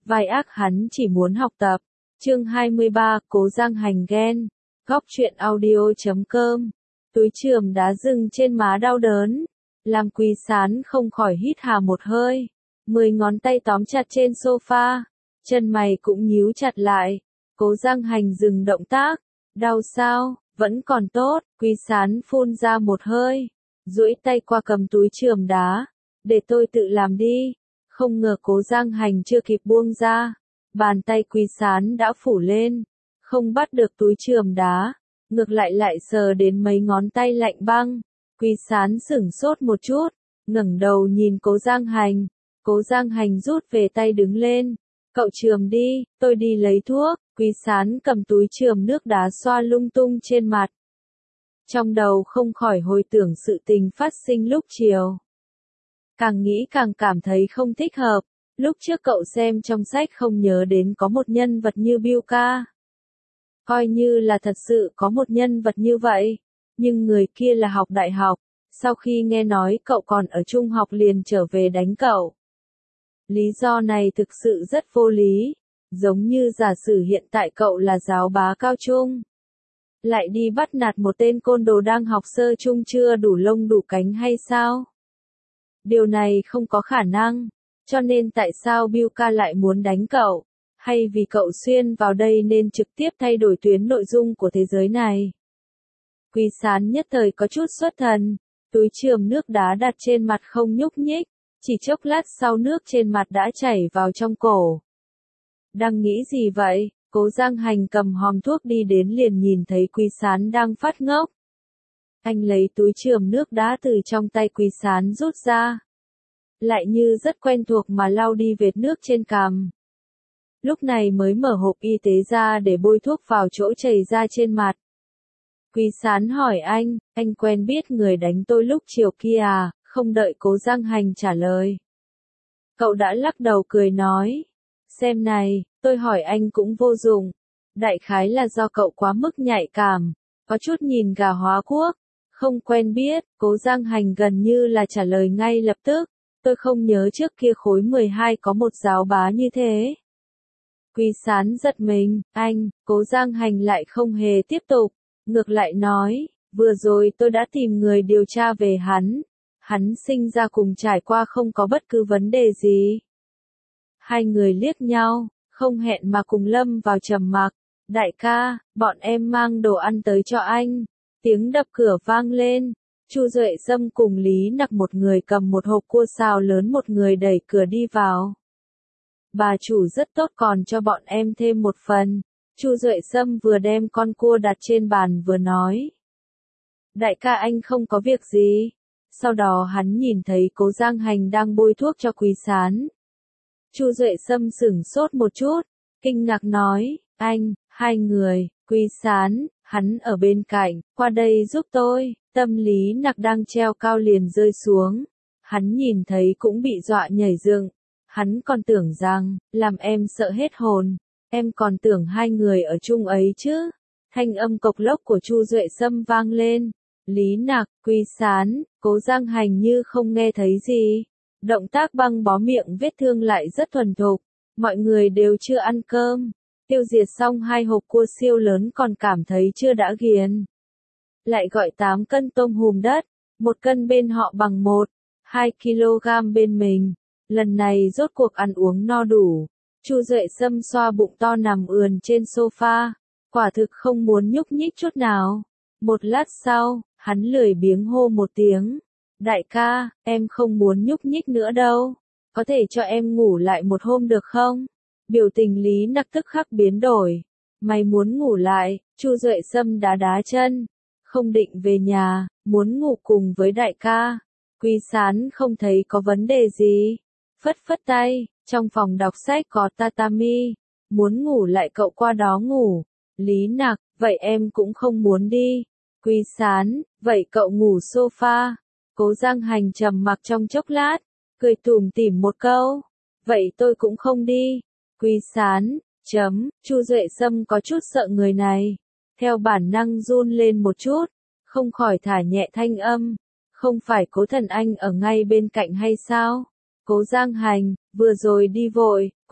vai ác hắn chỉ muốn học tập. Chương 23, Cố Giang Hành ghen. Góc truyện audio.com. Túi chườm đá rừng trên má đau đớn, làm Quý Sán không khỏi hít hà một hơi. 10 ngón tay tóm chặt trên sofa, chân mày cũng nhíu chặt lại. Cố Giang Hành dừng động tác. Đau sao? Vẫn còn tốt. Quý Sán phun ra một hơi, duỗi tay qua cầm túi chườm đá. Để tôi tự làm đi. Không ngờ Cố Giang Hành chưa kịp buông ra, bàn tay Quý Sán đã phủ lên, không bắt được túi chườm đá, ngược lại sờ đến mấy ngón tay lạnh băng. Quý Sán sửng sốt một chút, ngẩng đầu nhìn Cố Giang Hành. Cố Giang Hành rút về tay đứng lên. Cậu chườm đi, tôi đi lấy thuốc. Quý Sán cầm túi chườm nước đá xoa lung tung trên mặt. Trong đầu không khỏi hồi tưởng sự tình phát sinh lúc chiều. Càng nghĩ càng cảm thấy không thích hợp. Lúc trước cậu xem trong sách không nhớ đến có một nhân vật như Bill ca. Coi như là thật sự có một nhân vật như vậy. Nhưng người kia là học đại học. Sau khi nghe nói cậu còn ở trung học liền trở về đánh cậu. Lý do này thực sự rất vô lý. Giống như giả sử hiện tại cậu là giáo bá cao trung, lại đi bắt nạt một tên côn đồ đang học sơ trung chưa đủ lông đủ cánh hay sao? Điều này không có khả năng. Cho nên tại sao Bill ca lại muốn đánh cậu? Hay vì cậu xuyên vào đây nên trực tiếp thay đổi tuyến nội dung của thế giới này? Quý Sán nhất thời có chút xuất thần. Túi chườm nước đá đặt trên mặt không nhúc nhích. Chỉ chốc lát sau nước trên mặt đã chảy vào trong cổ. Đang nghĩ gì vậy? Cố Giang Hành cầm hòm thuốc đi đến liền nhìn thấy Quý Sán đang phát ngốc. Anh lấy túi chườm nước đá từ trong tay Quý Sán rút ra. Lại như rất quen thuộc mà lau đi vệt nước trên cằm. Lúc này mới mở hộp y tế ra để bôi thuốc vào chỗ chảy ra trên mặt. Quý Sán hỏi anh quen biết người đánh tôi lúc chiều kia à? Không đợi Cố Giang Hành trả lời, cậu đã lắc đầu cười nói. Xem này, tôi hỏi anh cũng vô dụng. Đại khái là do cậu quá mức nhạy cảm, có chút nhìn gà hóa quốc. Không quen biết. Cố Giang Hành gần như là trả lời ngay lập tức. Tôi không nhớ trước kia khối 12 có một giáo bá như thế. Quý Sán giật mình. Cố Giang Hành lại không hề tiếp tục, ngược lại nói, vừa rồi tôi đã tìm người điều tra về hắn. Hắn sinh ra cùng trải qua không có bất cứ vấn đề gì. Hai người liếc nhau, không hẹn mà cùng lâm vào trầm mặc. Đại ca, bọn em mang đồ ăn tới cho anh. Tiếng đập cửa vang lên. Chu Duệ Sâm cùng Lý Nặc, một người cầm một hộp cua xào lớn, một người đẩy cửa đi vào. Bà chủ rất tốt, còn cho bọn em thêm một phần. Chu Duệ Sâm vừa đem con cua đặt trên bàn vừa nói. Đại ca anh không có việc gì. Sau đó hắn nhìn thấy Cố Giang Hành đang bôi thuốc cho Quý Sán. Chu Duệ Sâm sửng sốt một chút, kinh ngạc nói, hai người. Quý Sán, hắn ở bên cạnh, qua đây giúp tôi. Tâm Lý Nặc đang treo cao liền rơi xuống. Hắn nhìn thấy cũng bị dọa nhảy dựng. Hắn còn tưởng rằng, làm em sợ hết hồn. Em còn tưởng hai người ở chung ấy chứ. Thanh âm cộc lốc của Chu Duệ Sâm vang lên. Lý Nặc, Quý Sán. Cố Giang Hành như không nghe thấy gì. Động tác băng bó miệng vết thương lại rất thuần thục. Mọi người đều chưa ăn cơm. Tiêu diệt xong 2 hộp cua siêu lớn còn cảm thấy chưa đã ghiền. Lại gọi 8 cân tôm hùm đất. 1 cân bên họ bằng 2 kg bên mình. Lần này rốt cuộc ăn uống no đủ. Chu Duệ Sâm xoa bụng to nằm ườn trên sofa. Quả thực không muốn nhúc nhích chút nào. Một lát sau, hắn lười biếng hô một tiếng. Đại ca, em không muốn nhúc nhích nữa đâu. Có thể cho em ngủ lại một hôm được không? Biểu tình Lý Nặc tức khắc biến đổi. Mày muốn ngủ lại? Chu Duệ Sâm đá đá chân. Không định về nhà, muốn ngủ cùng với đại ca. Quý Sán không thấy có vấn đề gì. Phất phất tay, trong phòng đọc sách có tatami. Muốn ngủ lại cậu qua đó ngủ. Lý Nặc, vậy em cũng không muốn đi. Quý Sán, vậy cậu ngủ sofa. Cố Giang Hành trầm mặc trong chốc lát, cười tủm tỉm một câu. Vậy tôi cũng không đi. Quý Sán, Chu Duệ Sâm có chút sợ người này. Theo bản năng run lên một chút, không khỏi thả nhẹ thanh âm. Không phải Cố Thần Anh ở ngay bên cạnh hay sao? Cố Giang Hành, vừa rồi đi vội,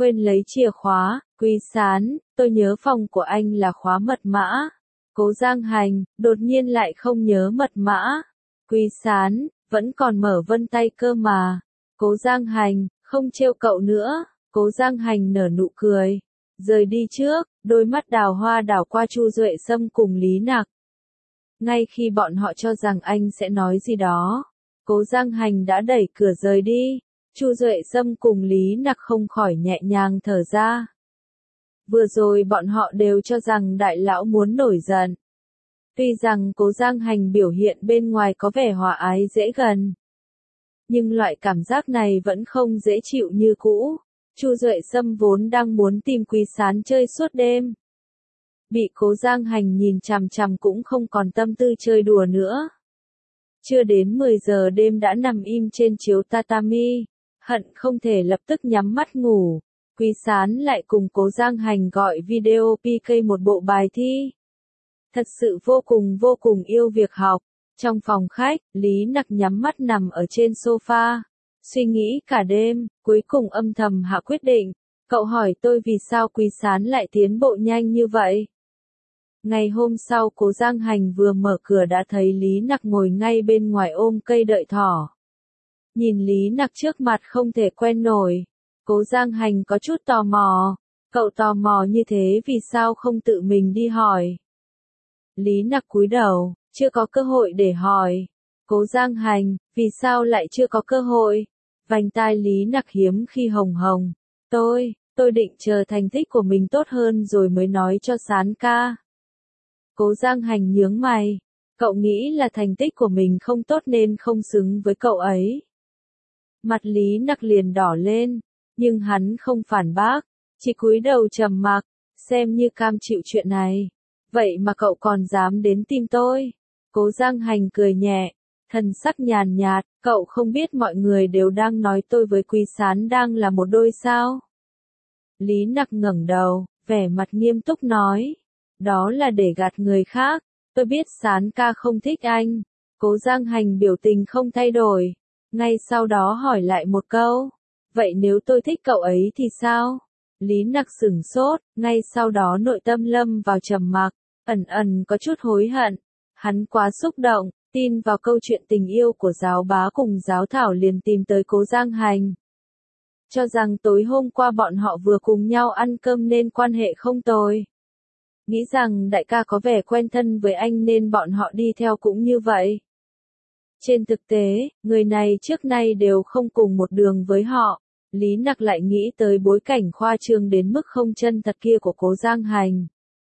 quên lấy chìa khóa, Quý Sán, tôi nhớ phòng của anh là khóa mật mã. Cố Giang Hành, đột nhiên lại không nhớ mật mã. Quý Sán, vẫn còn mở vân tay cơ mà. Cố Giang Hành, không trêu cậu nữa. Cố Giang Hành nở nụ cười. Rời đi trước, đôi mắt đào hoa đảo qua Chu Duệ Sâm cùng Lý Nặc. Ngay khi bọn họ cho rằng anh sẽ nói gì đó, Cố Giang Hành đã đẩy cửa rời đi. Chu Duệ Sâm cùng Lý Nặc không khỏi nhẹ nhàng thở ra. Vừa rồi bọn họ đều cho rằng đại lão muốn nổi giận. Tuy rằng Cố Giang Hành biểu hiện bên ngoài có vẻ hòa ái dễ gần, nhưng loại cảm giác này vẫn không dễ chịu như cũ. Chu Duệ Sâm vốn đang muốn tìm Quý Sán chơi suốt đêm, bị Cố Giang Hành nhìn chằm chằm cũng không còn tâm tư chơi đùa nữa. Chưa đến 10 giờ đêm đã nằm im trên chiếu tatami, hận không thể lập tức nhắm mắt ngủ. Quý Sán lại cùng Cố Giang Hành gọi video PK một bộ bài thi. Thật sự vô cùng yêu việc học. Trong phòng khách, Lý Nặc nhắm mắt nằm ở trên sofa, suy nghĩ cả đêm, cuối cùng âm thầm hạ quyết định. Cậu hỏi tôi vì sao Quý Sán lại tiến bộ nhanh như vậy? Ngày hôm sau Cố Giang Hành vừa mở cửa đã thấy Lý Nặc ngồi ngay bên ngoài ôm cây đợi thỏ. Nhìn Lý Nặc trước mặt không thể quen nổi. Cố Giang Hành có chút tò mò. Cậu tò mò như thế vì sao không tự mình đi hỏi? Lý Nặc cúi đầu, chưa có cơ hội để hỏi. Cố Giang Hành, vì sao lại chưa có cơ hội? Vành tai Lý Nặc hiếm khi hồng hồng. Tôi định chờ thành tích của mình tốt hơn rồi mới nói cho Sán ca. Cố Giang Hành nhướng mày. Cậu nghĩ là thành tích của mình không tốt nên không xứng với cậu ấy. Mặt Lý Nặc liền đỏ lên, nhưng hắn không phản bác, chỉ cúi đầu trầm mặc, xem như cam chịu chuyện này. Vậy mà cậu còn dám đến tìm tôi? Cố Giang Hành cười nhẹ, thần sắc nhàn nhạt, cậu không biết mọi người đều đang nói tôi với Quý Sán đang là một đôi sao? Lý Nặc ngẩng đầu, vẻ mặt nghiêm túc nói, đó là để gạt người khác, tôi biết Sán ca không thích anh. Cố Giang Hành biểu tình không thay đổi, ngay sau đó hỏi lại một câu, vậy nếu tôi thích cậu ấy thì sao? Lý Nặc sửng sốt, ngay sau đó nội tâm lâm vào trầm mặc, ẩn có chút hối hận. Hắn quá xúc động, tin vào câu chuyện tình yêu của giáo bá cùng giáo thảo liền tìm tới Cố Giang Hành. Cho rằng tối hôm qua bọn họ vừa cùng nhau ăn cơm nên quan hệ không tồi. Nghĩ rằng đại ca có vẻ quen thân với anh nên bọn họ đi theo cũng như vậy. Trên thực tế, người này trước nay đều không cùng một đường với họ. Lý Nặc lại nghĩ tới bối cảnh khoa trương đến mức không chân thật kia của Cố Giang Hành.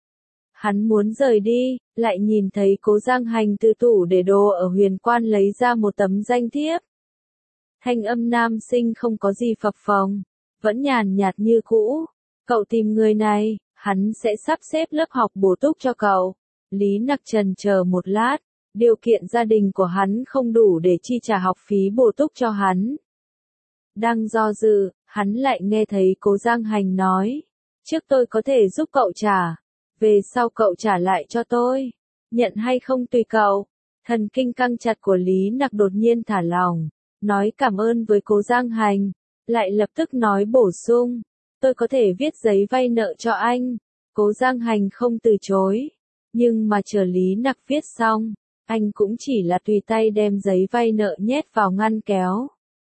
Hắn muốn rời đi, lại nhìn thấy Cố Giang Hành từ tủ để đồ ở Huyền Quan lấy ra một tấm danh thiếp. Thanh âm nam sinh không có gì phập phồng, vẫn nhàn nhạt như cũ. Cậu tìm người này, hắn sẽ sắp xếp lớp học bổ túc cho cậu. Lý Nặc chần chờ một lát, điều kiện gia đình của hắn không đủ để chi trả học phí bổ túc cho hắn. Đang do dự, hắn lại nghe thấy Cố Giang Hành nói, trước tôi có thể giúp cậu trả, về sau cậu trả lại cho tôi, nhận hay không tùy cậu. Thần kinh căng chặt của Lý Nặc đột nhiên thả lỏng, nói cảm ơn với Cố Giang Hành, lại lập tức nói bổ sung, tôi có thể viết giấy vay nợ cho anh. Cố Giang Hành không từ chối, nhưng mà chờ Lý Nặc viết xong, anh cũng chỉ là tùy tay đem giấy vay nợ nhét vào ngăn kéo.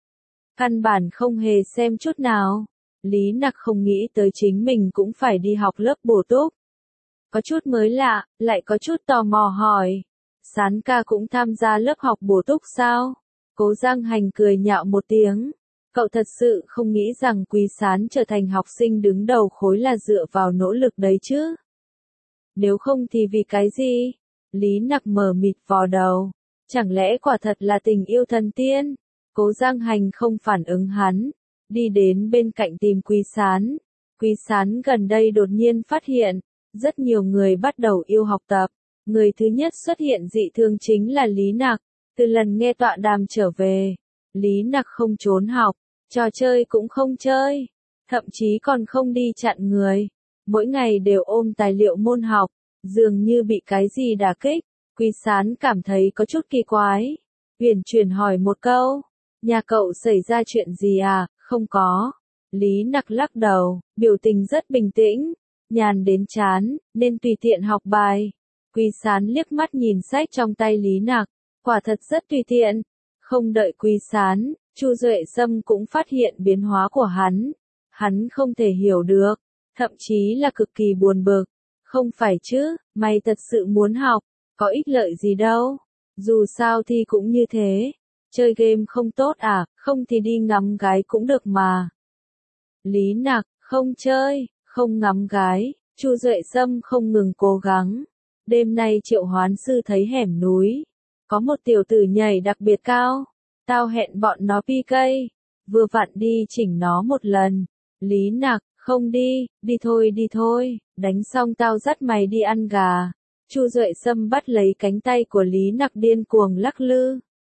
Căn bản không hề xem chút nào. Lý Nặc không nghĩ tới chính mình cũng phải đi học lớp bổ túc. Có chút mới lạ, lại có chút tò mò hỏi. Sán ca cũng tham gia lớp học bổ túc sao? Cố Giang Hành cười nhạo một tiếng. Cậu thật sự không nghĩ rằng Quý Sán trở thành học sinh đứng đầu khối là dựa vào nỗ lực đấy chứ? Nếu không thì vì cái gì? Lý Nặc mờ mịt vò đầu. Chẳng lẽ quả thật là tình yêu thần tiên? Cố Giang Hành không phản ứng hắn, đi đến bên cạnh tìm Quý Sán. Quý Sán gần đây đột nhiên phát hiện, rất nhiều người bắt đầu yêu học tập. Người thứ nhất xuất hiện dị thường chính là Lý Nặc. Từ lần nghe tọa đàm trở về, Lý Nặc không trốn học, trò chơi cũng không chơi, thậm chí còn không đi chặn người. Mỗi ngày đều ôm tài liệu môn học, dường như bị cái gì đả kích. Quý Sán cảm thấy có chút kỳ quái. Huyền chuyển hỏi một câu, nhà cậu xảy ra chuyện gì à? Không có. Lý Nặc lắc đầu, biểu tình rất bình tĩnh, nhàn đến chán, nên tùy tiện học bài. Quý Sán liếc mắt nhìn sách trong tay Lý Nặc, quả thật rất tùy tiện. Không đợi Quý Sán, Chu Duệ Sâm cũng phát hiện biến hóa của hắn. Hắn không thể hiểu được, thậm chí là cực kỳ buồn bực. Không phải chứ, mày thật sự muốn học, có ích lợi gì đâu. Dù sao thì cũng như thế. Chơi game không tốt à, không thì đi ngắm gái cũng được mà. Lý Nặc, không chơi, không ngắm gái, Chu Duệ Sâm không ngừng cố gắng. Đêm nay Triệu Hoán Sư thấy hẻm núi, có một tiểu tử nhảy đặc biệt cao. Tao hẹn bọn nó PK, vừa vặn đi chỉnh nó một lần. Lý Nặc, không đi, đi thôi, đánh xong tao dắt mày đi ăn gà. Chu Duệ Sâm bắt lấy cánh tay của Lý Nặc điên cuồng lắc lư.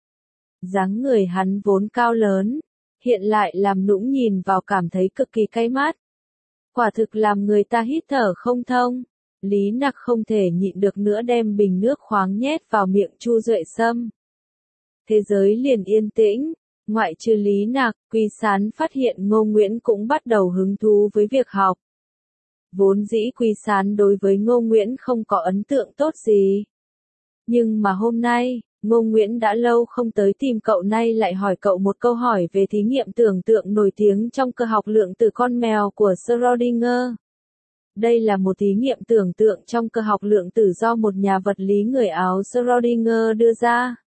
Dáng người hắn vốn cao lớn, hiện lại làm nũng nhìn vào cảm thấy cực kỳ cay mắt. Quả thực làm người ta hít thở không thông. Lý Nặc không thể nhịn được nữa đem bình nước khoáng nhét vào miệng Chu Duệ Sâm. Thế giới liền yên tĩnh, ngoại trừ Lý Nặc, Quý Sán phát hiện Ngô Nguyễn cũng bắt đầu hứng thú với việc học. Vốn dĩ Quý Sán đối với Ngô Nguyễn không có ấn tượng tốt gì. Nhưng mà hôm nay, Ngô Nguyễn đã lâu không tới tìm cậu, nay lại hỏi cậu một câu hỏi về thí nghiệm tưởng tượng nổi tiếng trong cơ học lượng tử con mèo của Schrödinger. Đây là một thí nghiệm tưởng tượng trong cơ học lượng tử do một nhà vật lý người Áo Schrödinger đưa ra.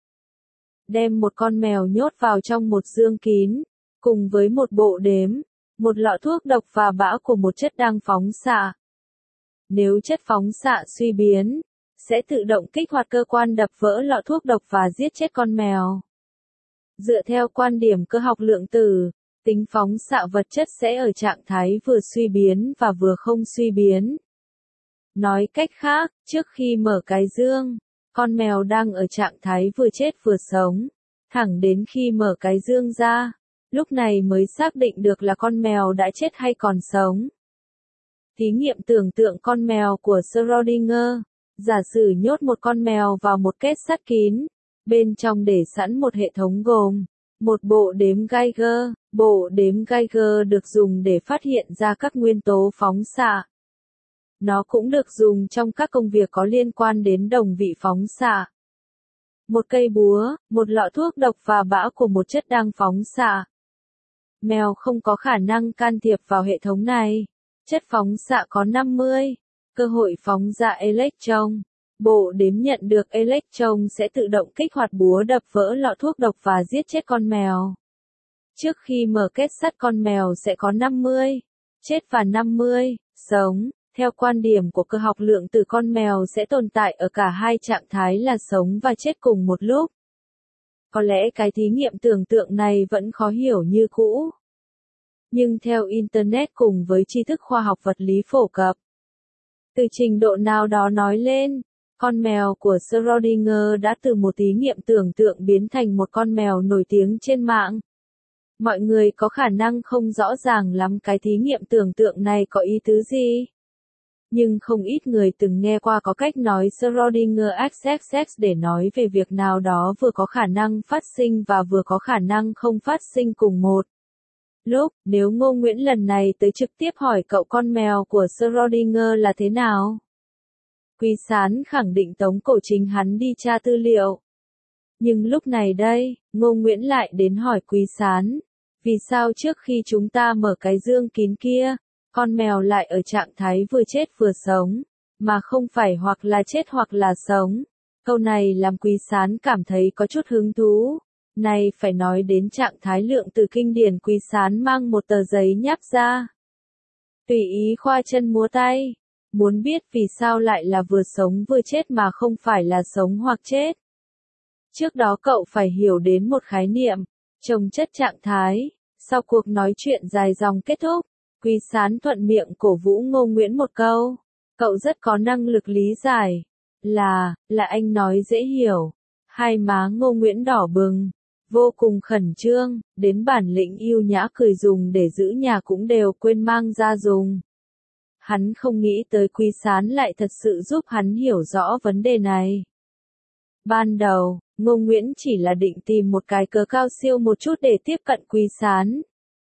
Đem một con mèo nhốt vào trong một dương kín, cùng với một bộ đếm, một lọ thuốc độc và bã của một chất đang phóng xạ. Nếu chất phóng xạ suy biến, sẽ tự động kích hoạt cơ quan đập vỡ lọ thuốc độc và giết chết con mèo. Dựa theo quan điểm cơ học lượng tử, tính phóng xạ vật chất sẽ ở trạng thái vừa suy biến và vừa không suy biến. Nói cách khác, trước khi mở cái dương, con mèo đang ở trạng thái vừa chết vừa sống, thẳng đến khi mở cái dương ra, lúc này mới xác định được là con mèo đã chết hay còn sống. Thí nghiệm tưởng tượng con mèo của Schrödinger, giả sử nhốt một con mèo vào một kết sắt kín, bên trong để sẵn một hệ thống gồm một bộ đếm Geiger. Bộ đếm Geiger được dùng để phát hiện ra các nguyên tố phóng xạ. Nó cũng được dùng trong các công việc có liên quan đến đồng vị phóng xạ. Một cây búa, một lọ thuốc độc và bã của một chất đang phóng xạ. Mèo không có khả năng can thiệp vào hệ thống này. Chất phóng xạ có 50, cơ hội phóng ra electron. Bộ đếm nhận được electron sẽ tự động kích hoạt búa đập vỡ lọ thuốc độc và giết chết con mèo. Trước khi mở kết sắt, con mèo sẽ có 50 chết và 50 sống. Theo quan điểm của cơ học lượng tử, con mèo sẽ tồn tại ở cả hai trạng thái là sống và chết cùng một lúc. Có lẽ cái thí nghiệm tưởng tượng này vẫn khó hiểu như cũ. Nhưng theo Internet cùng với tri thức khoa học vật lý phổ cập, từ trình độ nào đó nói lên, con mèo của Schrödinger đã từ một thí nghiệm tưởng tượng biến thành một con mèo nổi tiếng trên mạng. Mọi người có khả năng không rõ ràng lắm cái thí nghiệm tưởng tượng này có ý tứ gì. Nhưng không ít người từng nghe qua có cách nói Schrödinger XXX để nói về việc nào đó vừa có khả năng phát sinh và vừa có khả năng không phát sinh cùng một lúc. Nếu Ngô Nguyễn lần này tới trực tiếp hỏi cậu con mèo của Schrödinger là thế nào, Quý Sán khẳng định tống cổ chính hắn đi tra tư liệu. Nhưng lúc này đây, Ngô Nguyễn lại đến hỏi Quý Sán, vì sao trước khi chúng ta mở cái dương kín kia, con mèo lại ở trạng thái vừa chết vừa sống, mà không phải hoặc là chết hoặc là sống. Câu này làm Quý Sán cảm thấy có chút hứng thú. Này phải nói đến trạng thái lượng tử kinh điển. Quý Sán mang một tờ giấy nháp ra, tùy ý khoa chân múa tay, muốn biết vì sao lại là vừa sống vừa chết mà không phải là sống hoặc chết. Trước đó cậu phải hiểu đến một khái niệm, chồng chất trạng thái. Sau cuộc nói chuyện dài dòng kết thúc, Quý Sán thuận miệng cổ vũ Ngô Nguyễn một câu. Cậu rất có năng lực lý giải. Là anh nói dễ hiểu. Hai má Ngô Nguyễn đỏ bừng, vô cùng khẩn trương, đến bản lĩnh yêu nhã cười dùng để giữ nhà cũng đều quên mang ra dùng. Hắn không nghĩ tới Quý Sán lại thật sự giúp hắn hiểu rõ vấn đề này. Ban đầu, Ngô Nguyễn chỉ là định tìm một cái cớ cao siêu một chút để tiếp cận Quý Sán.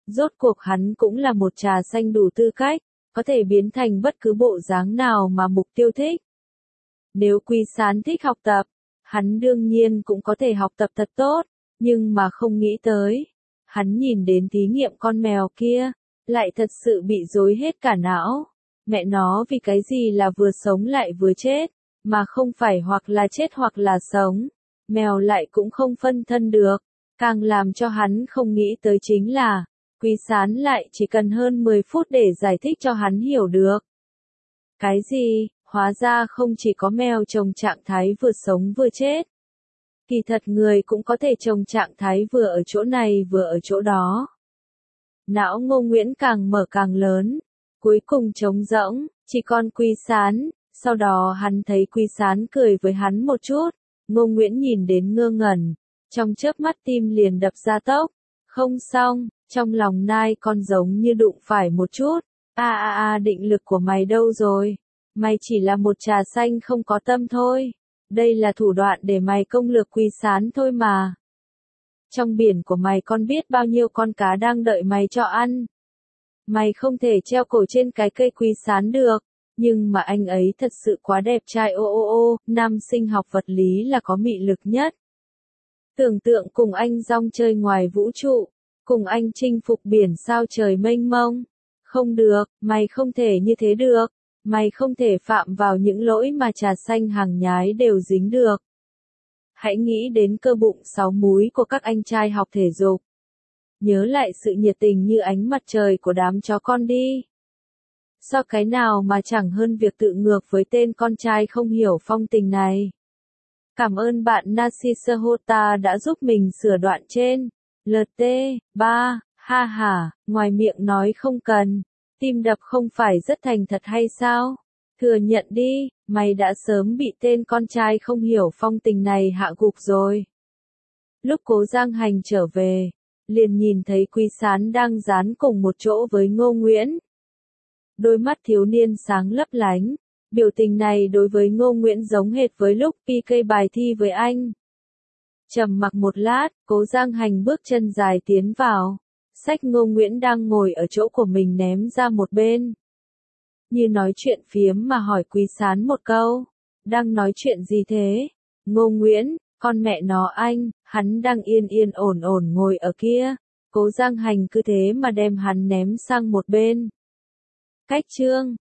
Rốt cuộc hắn cũng là một trà xanh đủ tư cách, có thể biến thành bất cứ bộ dáng nào mà mục tiêu thích. Nếu Quý Sán thích học tập, hắn đương nhiên cũng có thể học tập thật tốt, nhưng mà không nghĩ tới. Hắn nhìn đến thí nghiệm con mèo kia, lại thật sự bị rối hết cả não. Mẹ nó vì cái gì là vừa sống lại vừa chết, mà không phải hoặc là chết hoặc là sống. Mèo lại cũng không phân thân được. Càng làm cho hắn không nghĩ tới chính là, Quý Sán lại chỉ cần hơn 10 phút để giải thích cho hắn hiểu được. Cái gì, hóa ra không chỉ có mèo trồng trạng thái vừa sống vừa chết. Kỳ thật người cũng có thể trồng trạng thái vừa ở chỗ này vừa ở chỗ đó. Não Ngô Nguyễn càng mở càng lớn, cuối cùng trống rỗng, chỉ còn Quý Sán. Sau đó hắn thấy Quý Sán cười với hắn một chút, Ngô Nguyễn nhìn đến ngơ ngẩn, trong chớp mắt tim liền đập ra tốc. Không xong, trong lòng nai con giống như đụng phải một chút. Định lực của mày đâu rồi? Mày chỉ là một trà xanh không có tâm thôi. Đây là thủ đoạn để mày công lược Quý Sán thôi mà. Trong biển của mày con biết bao nhiêu con cá đang đợi mày cho ăn. Mày không thể treo cổ trên cái cây Quý Sán được. Nhưng mà anh ấy thật sự quá đẹp trai nam sinh học vật lý là có mị lực nhất. Tưởng tượng cùng anh rong chơi ngoài vũ trụ, cùng anh chinh phục biển sao trời mênh mông. Không được, mày không thể như thế được. Mày không thể phạm vào những lỗi mà trà xanh hàng nhái đều dính được. Hãy nghĩ đến cơ bụng 6 múi của các anh trai học thể dục. Nhớ lại sự nhiệt tình như ánh mặt trời của đám chó con đi. Sao cái nào mà chẳng hơn việc tự ngược với tên con trai không hiểu phong tình này. Cảm ơn bạn Narcissa Hota đã giúp mình sửa đoạn trên. LT3, ha ha, ngoài miệng nói không cần. Tim đập không phải rất thành thật hay sao? Thừa nhận đi, mày đã sớm bị tên con trai không hiểu phong tình này hạ gục rồi. Lúc Cố Giang Hành trở về, liền nhìn thấy Quý Sán đang dán cùng một chỗ với Ngô Nguyễn. Đôi mắt thiếu niên sáng lấp lánh, biểu tình này đối với Ngô Nguyễn giống hệt với lúc PK bài thi với anh. Trầm mặc một lát, Cố Giang Hành bước chân dài tiến vào, xách Ngô Nguyễn đang ngồi ở chỗ của mình ném ra một bên. Như nói chuyện phiếm mà hỏi Quý Sán một câu, đang nói chuyện gì thế? Ngô Nguyễn, con mẹ nó anh, hắn đang yên yên ổn ổn ngồi ở kia. Cố Giang Hành cứ thế mà đem hắn ném sang một bên. Cách chương